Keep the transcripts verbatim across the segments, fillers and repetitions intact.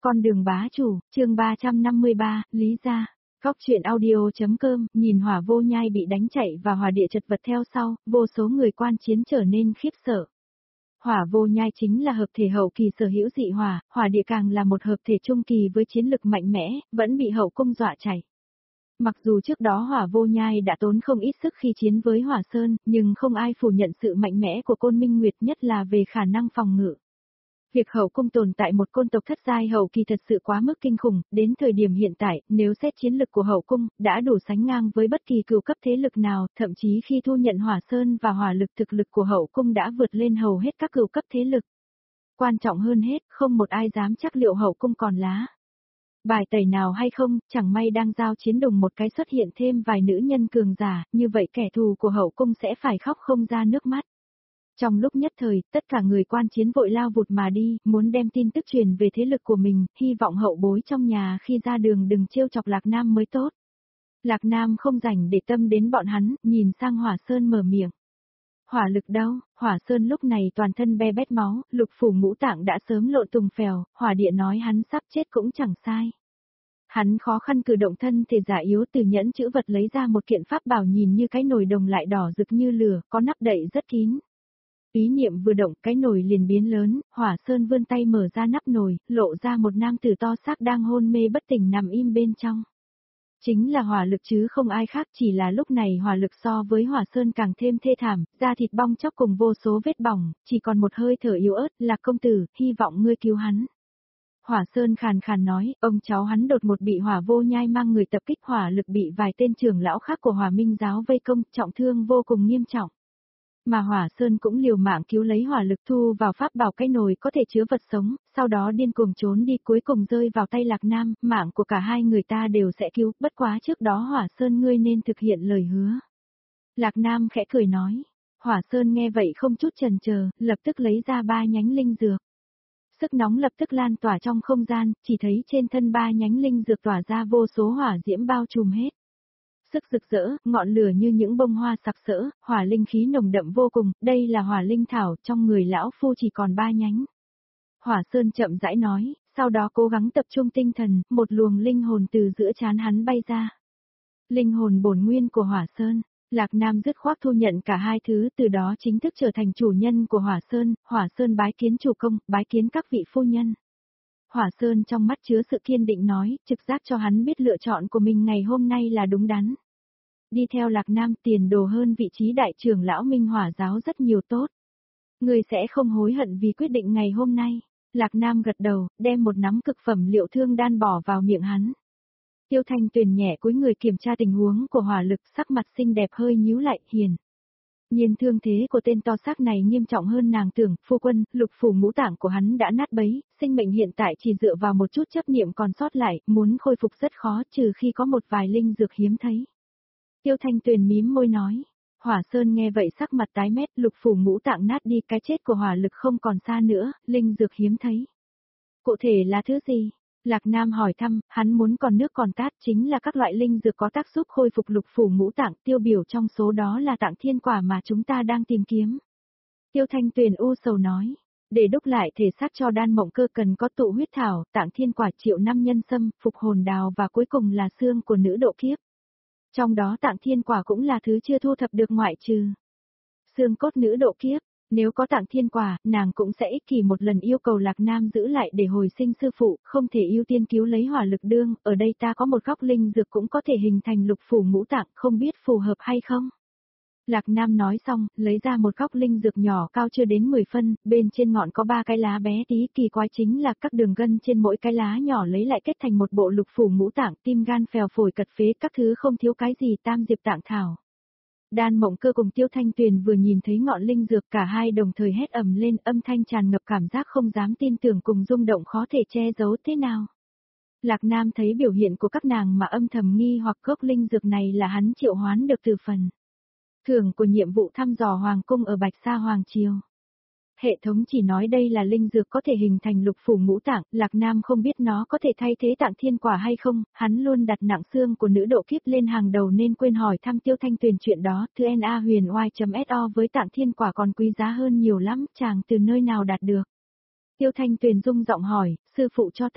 Con đường bá chủ, chương ba trăm năm mươi ba, Lý gia. Góc truyện audio.com, nhìn Hỏa Vô Nhai bị đánh chạy và hỏa địa chật vật theo sau, vô số người quan chiến trở nên khiếp sợ. Hỏa Vô Nhai chính là hợp thể hậu kỳ sở hữu dị hỏa, hỏa địa càng là một hợp thể trung kỳ với chiến lực mạnh mẽ, vẫn bị hậu cung dọa chạy. Mặc dù trước đó Hỏa Vô Nhai đã tốn không ít sức khi chiến với Hỏa Sơn, nhưng không ai phủ nhận sự mạnh mẽ của Côn Minh Nguyệt, nhất là về khả năng phòng ngự. Việc hậu cung tồn tại một côn tộc thất giai hậu kỳ thật sự quá mức kinh khủng, đến thời điểm hiện tại, nếu xét chiến lực của hậu cung, đã đủ sánh ngang với bất kỳ cửu cấp thế lực nào, thậm chí khi thu nhận Hỏa Sơn và hỏa lực thực lực của hậu cung đã vượt lên hầu hết các cửu cấp thế lực. Quan trọng hơn hết, không một ai dám chắc liệu hậu cung còn lá bài tẩy nào hay không, chẳng may đang giao chiến đùng một cái xuất hiện thêm vài nữ nhân cường giả, như vậy kẻ thù của hậu cung sẽ phải khóc không ra nước mắt. Trong lúc nhất thời, tất cả người quan chiến vội lao vụt mà đi, muốn đem tin tức truyền về thế lực của mình, hy vọng hậu bối trong nhà khi ra đường đừng trêu chọc Lạc Nam mới tốt. Lạc Nam không rảnh để tâm đến bọn hắn, nhìn sang Hỏa Sơn mở miệng. Hỏa lực đâu? Hỏa Sơn lúc này toàn thân be bét máu, lục phủ ngũ tạng đã sớm lộn tùng phèo, hỏa địa nói hắn sắp chết cũng chẳng sai. Hắn khó khăn cử động thân thể giả yếu từ nhẫn chữ vật lấy ra một kiện pháp bảo nhìn như cái nồi đồng lại đỏ rực như lửa, có nắp đậy rất kín. Ý niệm vừa động, cái nồi liền biến lớn, Hỏa Sơn vươn tay mở ra nắp nồi, lộ ra một nam tử to xác đang hôn mê bất tỉnh nằm im bên trong. Chính là hỏa lực chứ không ai khác, chỉ là lúc này hỏa lực so với Hỏa Sơn càng thêm thê thảm, da thịt bong chóc cùng vô số vết bỏng, chỉ còn một hơi thở yếu ớt, Lạc công tử, hy vọng ngươi cứu hắn. Hỏa Sơn khàn khàn nói, ông cháu hắn đột một bị Hỏa Vô Nhai mang người tập kích, hỏa lực bị vài tên trưởng lão khác của Hỏa Minh giáo vây công, trọng thương vô cùng nghiêm trọng. Mà Hỏa Sơn cũng liều mạng cứu lấy hỏa lực thu vào pháp bảo cái nồi có thể chứa vật sống, sau đó điên cuồng trốn đi, cuối cùng rơi vào tay Lạc Nam, mạng của cả hai người ta đều sẽ cứu, bất quá trước đó Hỏa Sơn ngươi nên thực hiện lời hứa. Lạc Nam khẽ cười nói, Hỏa Sơn nghe vậy không chút chần chờ, lập tức lấy ra ba nhánh linh dược. Sức nóng lập tức lan tỏa trong không gian, chỉ thấy trên thân ba nhánh linh dược tỏa ra vô số hỏa diễm bao trùm hết. Sức rực rỡ, ngọn lửa như những bông hoa sặc sỡ, hỏa linh khí nồng đậm vô cùng, đây là hỏa linh thảo, trong người lão phu chỉ còn ba nhánh. Hỏa Sơn chậm rãi nói, sau đó cố gắng tập trung tinh thần, một luồng linh hồn từ giữa trán hắn bay ra. Linh hồn bổn nguyên của Hỏa Sơn, Lạc Nam dứt khoát thu nhận cả hai thứ, từ đó chính thức trở thành chủ nhân của Hỏa Sơn, Hỏa Sơn bái kiến chủ công, bái kiến các vị phu nhân. Hỏa Sơn trong mắt chứa sự kiên định nói, trực giác cho hắn biết lựa chọn của mình ngày hôm nay là đúng đắn. Đi theo Lạc Nam tiền đồ hơn vị trí đại trưởng lão Minh Hỏa giáo rất nhiều tốt. Người sẽ không hối hận vì quyết định ngày hôm nay. Lạc Nam gật đầu, đem một nắm cực phẩm liệu thương đan bỏ vào miệng hắn. Tiêu Thanh Tuyền nhẹ cúi người kiểm tra tình huống của hỏa lực, sắc mặt xinh đẹp hơi nhíu lại, hiền. Nhiên thương thế của tên to xác này nghiêm trọng hơn nàng tưởng, phu quân, lục phủ ngũ tạng của hắn đã nát bấy, sinh mệnh hiện tại chỉ dựa vào một chút chấp niệm còn sót lại, muốn khôi phục rất khó trừ khi có một vài linh dược hiếm thấy. Tiêu Thanh Tuyền mím môi nói, Hỏa Sơn nghe vậy sắc mặt tái mét, lục phủ ngũ tạng nát đi, cái chết của hỏa lực không còn xa nữa, linh dược hiếm thấy. Cụ thể là thứ gì? Lạc Nam hỏi thăm, hắn muốn còn nước còn tát, chính là các loại linh dược có tác giúp khôi phục lục phủ ngũ tạng, tiêu biểu trong số đó là tạng thiên quả mà chúng ta đang tìm kiếm. Tiêu Thanh Tuyền u sầu nói, để đúc lại thể xác cho đan mộng cơ cần có tụ huyết thảo, tạng thiên quả, triệu năm nhân sâm, phục hồn đào và cuối cùng là xương của nữ độ kiếp. Trong đó tạng thiên quả cũng là thứ chưa thu thập được ngoại trừ xương cốt nữ độ kiếp. Nếu có tạng thiên quả, nàng cũng sẽ ích kỷ một lần yêu cầu Lạc Nam giữ lại để hồi sinh sư phụ, không thể ưu tiên cứu lấy hỏa lực đương, ở đây ta có một góc linh dược cũng có thể hình thành lục phủ ngũ tạng, không biết phù hợp hay không. Lạc Nam nói xong, lấy ra một góc linh dược nhỏ cao chưa đến mười phân, bên trên ngọn có ba cái lá bé tí, kỳ quái chính là các đường gân trên mỗi cái lá nhỏ lấy lại kết thành một bộ lục phủ ngũ tạng, tim gan phèo phổi cật phế, các thứ không thiếu cái gì, tam diệp tạng thảo. Đan Mộng Cơ cùng Tiêu Thanh Tuyền vừa nhìn thấy ngọn linh dược, cả hai đồng thời hét ầm lên, âm thanh tràn ngập cảm giác không dám tin tưởng cùng rung động khó thể che giấu thế nào. Lạc Nam thấy biểu hiện của các nàng mà âm thầm nghi hoặc gốc linh dược này là hắn triệu hoán được từ phần thưởng của nhiệm vụ thăm dò hoàng cung ở Bạch Sa Hoàng Triều. Hệ thống chỉ nói đây là linh dược có thể hình thành lục phủ ngũ tạng, Lạc Nam không biết nó có thể thay thế tạng thiên quả hay không, hắn luôn đặt nặng xương của nữ độ kiếp lên hàng đầu nên quên hỏi thăm Tiêu Thanh Tuyền chuyện đó, thư na huyền oai.so với tạng thiên quả còn quý giá hơn nhiều lắm, chàng từ nơi nào đạt được. Tiêu Thanh Tuyền rung giọng hỏi, sư phụ cho ta.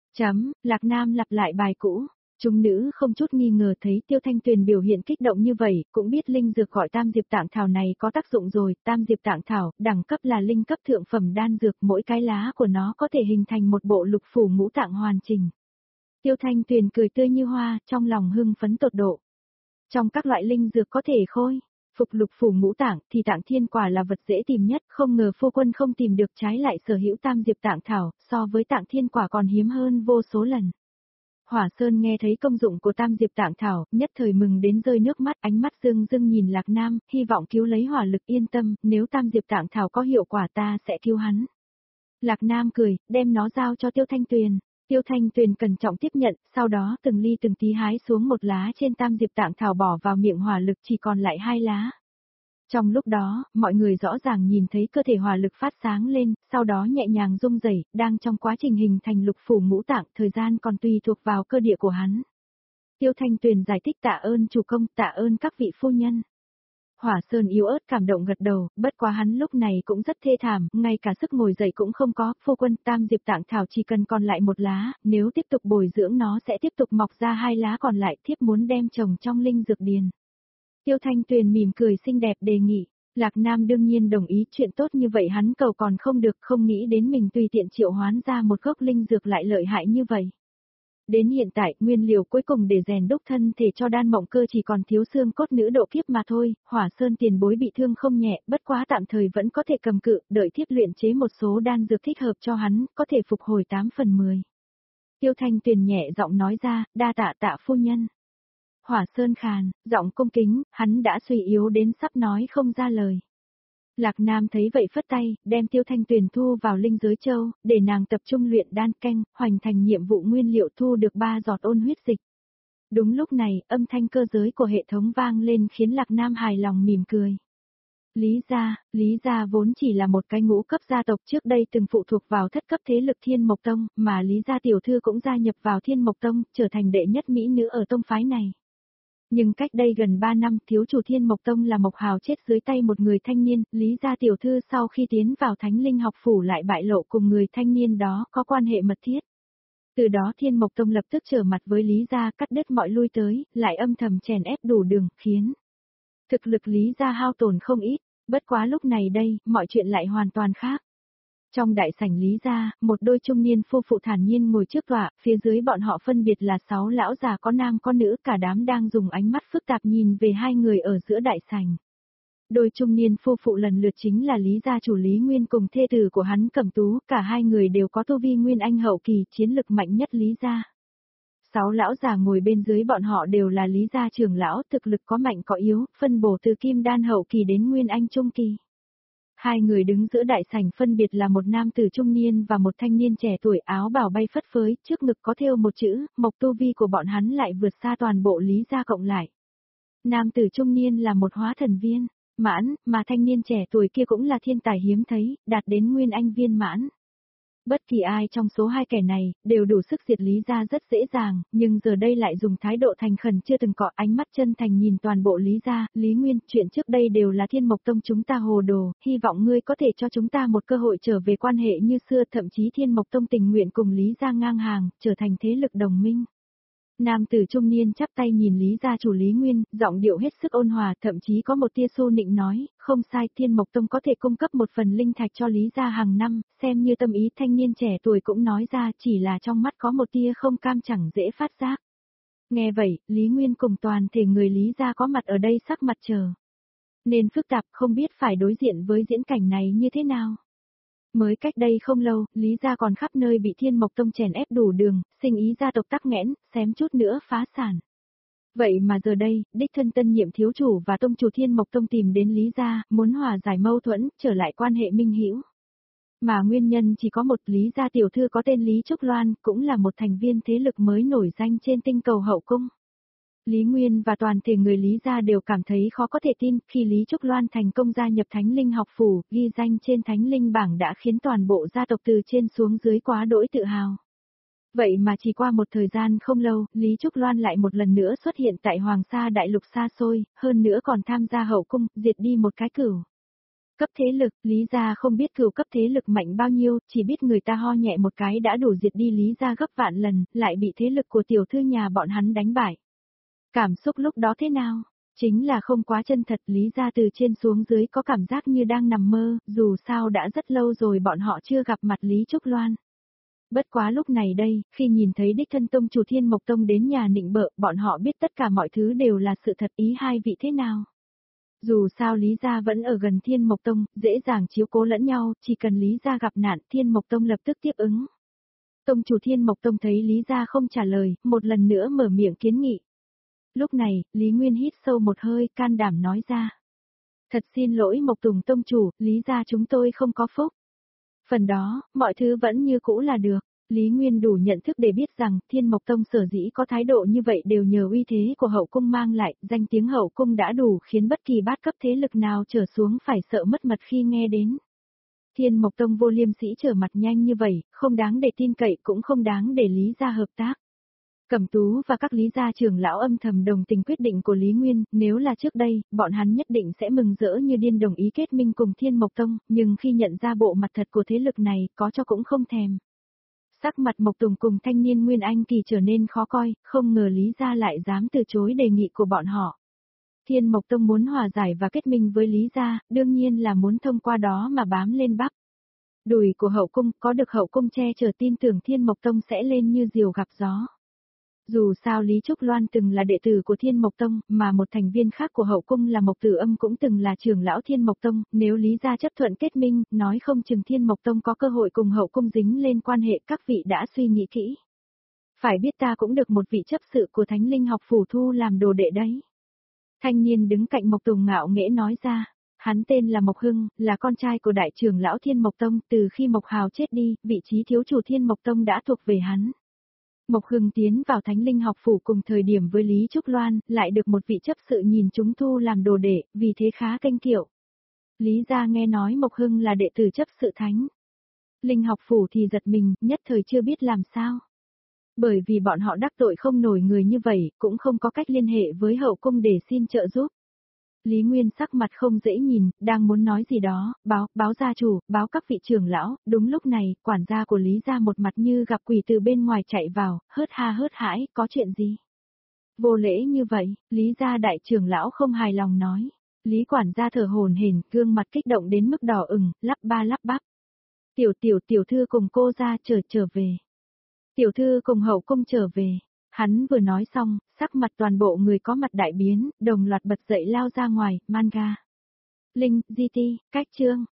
Chấm, Lạc Nam lặp lại bài cũ. Chúng nữ không chút nghi ngờ thấy Tiêu Thanh Tuyền biểu hiện kích động như vậy, cũng biết linh dược gọi Tam Diệp Tạng Thảo này có tác dụng rồi. Tam Diệp Tạng Thảo, đẳng cấp là linh cấp thượng phẩm đan dược, mỗi cái lá của nó có thể hình thành một bộ lục phủ ngũ tạng hoàn chỉnh. Tiêu Thanh Tuyền cười tươi như hoa, trong lòng hưng phấn tột độ. Trong các loại linh dược có thể khôi phục lục phủ ngũ tạng thì Tạng Thiên quả là vật dễ tìm nhất, không ngờ phu quân không tìm được, trái lại sở hữu Tam Diệp Tạng Thảo, so với Tạng Thiên quả còn hiếm hơn vô số lần. Hỏa Sơn nghe thấy công dụng của Tam Diệp Tạng Thảo, nhất thời mừng đến rơi nước mắt, ánh mắt rưng rưng nhìn Lạc Nam, hy vọng cứu lấy hỏa lực, yên tâm, nếu Tam Diệp Tạng Thảo có hiệu quả ta sẽ cứu hắn. Lạc Nam cười, đem nó giao cho Tiêu Thanh Tuyền. Tiêu Thanh Tuyền cẩn trọng tiếp nhận, sau đó từng ly từng tí hái xuống một lá trên Tam Diệp Tạng Thảo bỏ vào miệng hỏa lực, chỉ còn lại hai lá. Trong lúc đó, mọi người rõ ràng nhìn thấy cơ thể hỏa lực phát sáng lên, sau đó nhẹ nhàng rung rẩy, đang trong quá trình hình thành lục phủ ngũ tạng, thời gian còn tùy thuộc vào cơ địa của hắn. Tiêu Thanh Tuyền giải thích tạ ơn chủ công, tạ ơn các vị phu nhân. Hỏa Sơn yếu ớt cảm động gật đầu, bất quá hắn lúc này cũng rất thê thảm, ngay cả sức ngồi dậy cũng không có, phu quân Tam Diệp Tạng Thảo chỉ cần còn lại một lá, nếu tiếp tục bồi dưỡng nó sẽ tiếp tục mọc ra hai lá còn lại, thiếp muốn đem trồng trong linh dược điền. Tiêu Thanh Tuyền mỉm cười xinh đẹp đề nghị, Lạc Nam đương nhiên đồng ý, chuyện tốt như vậy hắn cầu còn không được, không nghĩ đến mình tùy tiện triệu hoán ra một gốc linh dược lại lợi hại như vậy. Đến hiện tại, nguyên liệu cuối cùng để rèn đúc thân thể cho Đan Mộng Cơ chỉ còn thiếu xương cốt nữ độ kiếp mà thôi, Hỏa Sơn tiền bối bị thương không nhẹ, bất quá tạm thời vẫn có thể cầm cự, đợi thiếp luyện chế một số đan dược thích hợp cho hắn, có thể phục hồi tám phần mười. Tiêu Thanh Tuyền nhẹ giọng nói ra, đa tạ tạ phu nhân. Hỏa Sơn khàn, giọng cung kính, hắn đã suy yếu đến sắp nói không ra lời. Lạc Nam thấy vậy phất tay, đem Tiêu Thanh Tuyền thu vào linh giới châu, để nàng tập trung luyện đan canh, hoàn thành nhiệm vụ nguyên liệu thu được ba giọt ôn huyết dịch. Đúng lúc này, âm thanh cơ giới của hệ thống vang lên khiến Lạc Nam hài lòng mỉm cười. Lý gia, Lý gia vốn chỉ là một cái ngũ cấp gia tộc, trước đây từng phụ thuộc vào thất cấp thế lực Thiên Mộc Tông, mà Lý gia tiểu thư cũng gia nhập vào Thiên Mộc Tông, trở thành đệ nhất mỹ nữ ở tông phái này. Nhưng cách đây gần ba năm, thiếu chủ Thiên Mộc Tông là Mộc Hào chết dưới tay một người thanh niên, Lý gia tiểu thư sau khi tiến vào Thánh Linh học phủ lại bại lộ cùng người thanh niên đó có quan hệ mật thiết. Từ đó Thiên Mộc Tông lập tức trở mặt với Lý gia, cắt đứt mọi lui tới, lại âm thầm chèn ép đủ đường, khiến thực lực Lý gia hao tổn không ít, bất quá lúc này đây, mọi chuyện lại hoàn toàn khác. Trong đại sảnh Lý gia, một đôi trung niên phu phụ thản nhiên ngồi trước tọa, phía dưới bọn họ phân biệt là sáu lão già có nam có nữ, cả đám đang dùng ánh mắt phức tạp nhìn về hai người ở giữa đại sảnh. Đôi trung niên phu phụ lần lượt chính là Lý gia chủ Lý Nguyên cùng thê tử của hắn Cẩm Tú, cả hai người đều có tu vi nguyên anh hậu kỳ, chiến lực mạnh nhất Lý gia. Sáu lão già ngồi bên dưới bọn họ đều là Lý gia trưởng lão, thực lực có mạnh có yếu, phân bổ từ kim đan hậu kỳ đến nguyên anh trung kỳ. Hai người đứng giữa đại sảnh phân biệt là một nam tử trung niên và một thanh niên trẻ tuổi, áo bào bay phất phới, trước ngực có thêu một chữ, mộc tu vi của bọn hắn lại vượt xa toàn bộ Lý gia cộng lại. Nam tử trung niên là một hóa thần viên, mãn, mà thanh niên trẻ tuổi kia cũng là thiên tài hiếm thấy, đạt đến nguyên anh viên mãn. Bất kỳ ai trong số hai kẻ này, đều đủ sức diệt Lý gia rất dễ dàng, nhưng giờ đây lại dùng thái độ thành khẩn chưa từng có, ánh mắt chân thành nhìn toàn bộ Lý gia. Lý Nguyên, chuyện trước đây đều là Thiên Mộc Tông chúng ta hồ đồ, hy vọng ngươi có thể cho chúng ta một cơ hội trở về quan hệ như xưa, thậm chí Thiên Mộc Tông tình nguyện cùng Lý gia ngang hàng, trở thành thế lực đồng minh. Nam tử trung niên chắp tay nhìn Lý gia chủ Lý Nguyên, giọng điệu hết sức ôn hòa, thậm chí có một tia xô nịnh nói, không sai, Thiên Mộc Tông có thể cung cấp một phần linh thạch cho Lý gia hàng năm, xem như tâm ý. Thanh niên trẻ tuổi cũng nói ra, chỉ là trong mắt có một tia không cam chẳng dễ phát giác. Nghe vậy, Lý Nguyên cùng toàn thể người Lý gia có mặt ở đây sắc mặt chờ nên phức tạp, không biết phải đối diện với diễn cảnh này như thế nào. Mới cách đây không lâu, Lý gia còn khắp nơi bị Thiên Mộc Tông chèn ép đủ đường, sinh ý gia tộc tắc nghẽn, xém chút nữa phá sản. Vậy mà giờ đây, đích thân tân nhiệm thiếu chủ và tông chủ Thiên Mộc Tông tìm đến Lý gia, muốn hòa giải mâu thuẫn, trở lại quan hệ minh hữu. Mà nguyên nhân chỉ có một, Lý gia tiểu thư có tên Lý Trúc Loan, cũng là một thành viên thế lực mới nổi danh trên tinh cầu hậu cung. Lý Nguyên và toàn thể người Lý gia đều cảm thấy khó có thể tin, khi Lý Trúc Loan thành công gia nhập Thánh Linh học phủ, ghi danh trên Thánh Linh bảng đã khiến toàn bộ gia tộc từ trên xuống dưới quá đỗi tự hào. Vậy mà chỉ qua một thời gian không lâu, Lý Trúc Loan lại một lần nữa xuất hiện tại Hoàng Sa đại lục xa xôi, hơn nữa còn tham gia hậu cung, diệt đi một cái cửu Cấp thế lực, Lý gia không biết cửu cấp thế lực mạnh bao nhiêu, chỉ biết người ta ho nhẹ một cái đã đủ diệt đi Lý gia gấp vạn lần, lại bị thế lực của tiểu thư nhà bọn hắn đánh bại. Cảm xúc lúc đó thế nào? Chính là không quá chân thật, Lý gia từ trên xuống dưới có cảm giác như đang nằm mơ, dù sao đã rất lâu rồi bọn họ chưa gặp mặt Lý Trúc Loan. Bất quá lúc này đây, khi nhìn thấy đích thân tông chủ Thiên Mộc Tông đến nhà nịnh bợ, bọn họ biết tất cả mọi thứ đều là sự thật, ý hai vị thế nào. Dù sao Lý gia vẫn ở gần Thiên Mộc Tông, dễ dàng chiếu cố lẫn nhau, chỉ cần Lý gia gặp nạn, Thiên Mộc Tông lập tức tiếp ứng. Tông chủ Thiên Mộc Tông thấy Lý gia không trả lời, một lần nữa mở miệng kiến nghị. Lúc này, Lý Nguyên hít sâu một hơi, can đảm nói ra. Thật xin lỗi Mộc Tùng Tông chủ, Lý gia chúng tôi không có phúc. Phần đó, mọi thứ vẫn như cũ là được. Lý Nguyên đủ nhận thức để biết rằng Thiên Mộc Tông sở dĩ có thái độ như vậy đều nhờ uy thế của hậu cung mang lại, danh tiếng hậu cung đã đủ khiến bất kỳ bát cấp thế lực nào trở xuống phải sợ mất mật khi nghe đến. Thiên Mộc Tông vô liêm sĩ trở mặt nhanh như vậy, không đáng để tin cậy cũng không đáng để Lý gia hợp tác. Cẩm Tú và các Lý gia trưởng lão âm thầm đồng tình quyết định của Lý Nguyên, nếu là trước đây, bọn hắn nhất định sẽ mừng rỡ như điên đồng ý kết minh cùng Thiên Mộc Tông, nhưng khi nhận ra bộ mặt thật của thế lực này, có cho cũng không thèm. Sắc mặt Mộc Tùng cùng thanh niên Nguyên Anh Kỳ trở nên khó coi, không ngờ Lý gia lại dám từ chối đề nghị của bọn họ. Thiên Mộc Tông muốn hòa giải và kết minh với Lý gia, đương nhiên là muốn thông qua đó mà bám lên bắp. Đùi của hậu cung, có được hậu cung che chở, tin tưởng Thiên Mộc Tông sẽ lên như diều gặp gió. Dù sao Lý Trúc Loan từng là đệ tử của Thiên Mộc Tông, mà một thành viên khác của hậu cung là Mộc Tử Âm cũng từng là trưởng lão Thiên Mộc Tông, nếu Lý gia chấp thuận kết minh, nói không chừng Thiên Mộc Tông có cơ hội cùng hậu cung dính lên quan hệ, các vị đã suy nghĩ kỹ. Phải biết ta cũng được một vị chấp sự của Thánh Linh học phủ thu làm đồ đệ đấy. Thanh niên đứng cạnh Mộc Tùng ngạo nghễ nói ra, hắn tên là Mộc Hưng, là con trai của đại trưởng lão Thiên Mộc Tông, từ khi Mộc Hào chết đi, vị trí thiếu chủ Thiên Mộc Tông đã thuộc về hắn. Mộc Hưng tiến vào Thánh Linh học phủ cùng thời điểm với Lý Trúc Loan, lại được một vị chấp sự nhìn chúng thu làm đồ đệ, vì thế khá kênh kiệu. Lý gia nghe nói Mộc Hưng là đệ tử chấp sự Thánh Linh học phủ thì giật mình, nhất thời chưa biết làm sao. Bởi vì bọn họ đắc tội không nổi người như vậy, cũng không có cách liên hệ với hậu cung để xin trợ giúp. Lý Nguyên sắc mặt không dễ nhìn, đang muốn nói gì đó, báo, báo gia chủ, báo các vị trưởng lão, đúng lúc này, quản gia của Lý gia một mặt như gặp quỷ từ bên ngoài chạy vào, hớt ha hớt hãi, có chuyện gì? Vô lễ như vậy, Lý gia đại trưởng lão không hài lòng nói. Lý quản gia thở hổn hển, gương mặt kích động đến mức đỏ ửng, lắp ba lắp bắp. Tiểu tiểu tiểu thư cùng cô ra trở trở về. Tiểu thư cùng hậu cung trở về. Hắn vừa nói xong, sắc mặt toàn bộ người có mặt đại biến, đồng loạt bật dậy lao ra ngoài, manga. Linh, gi ti, cách chương.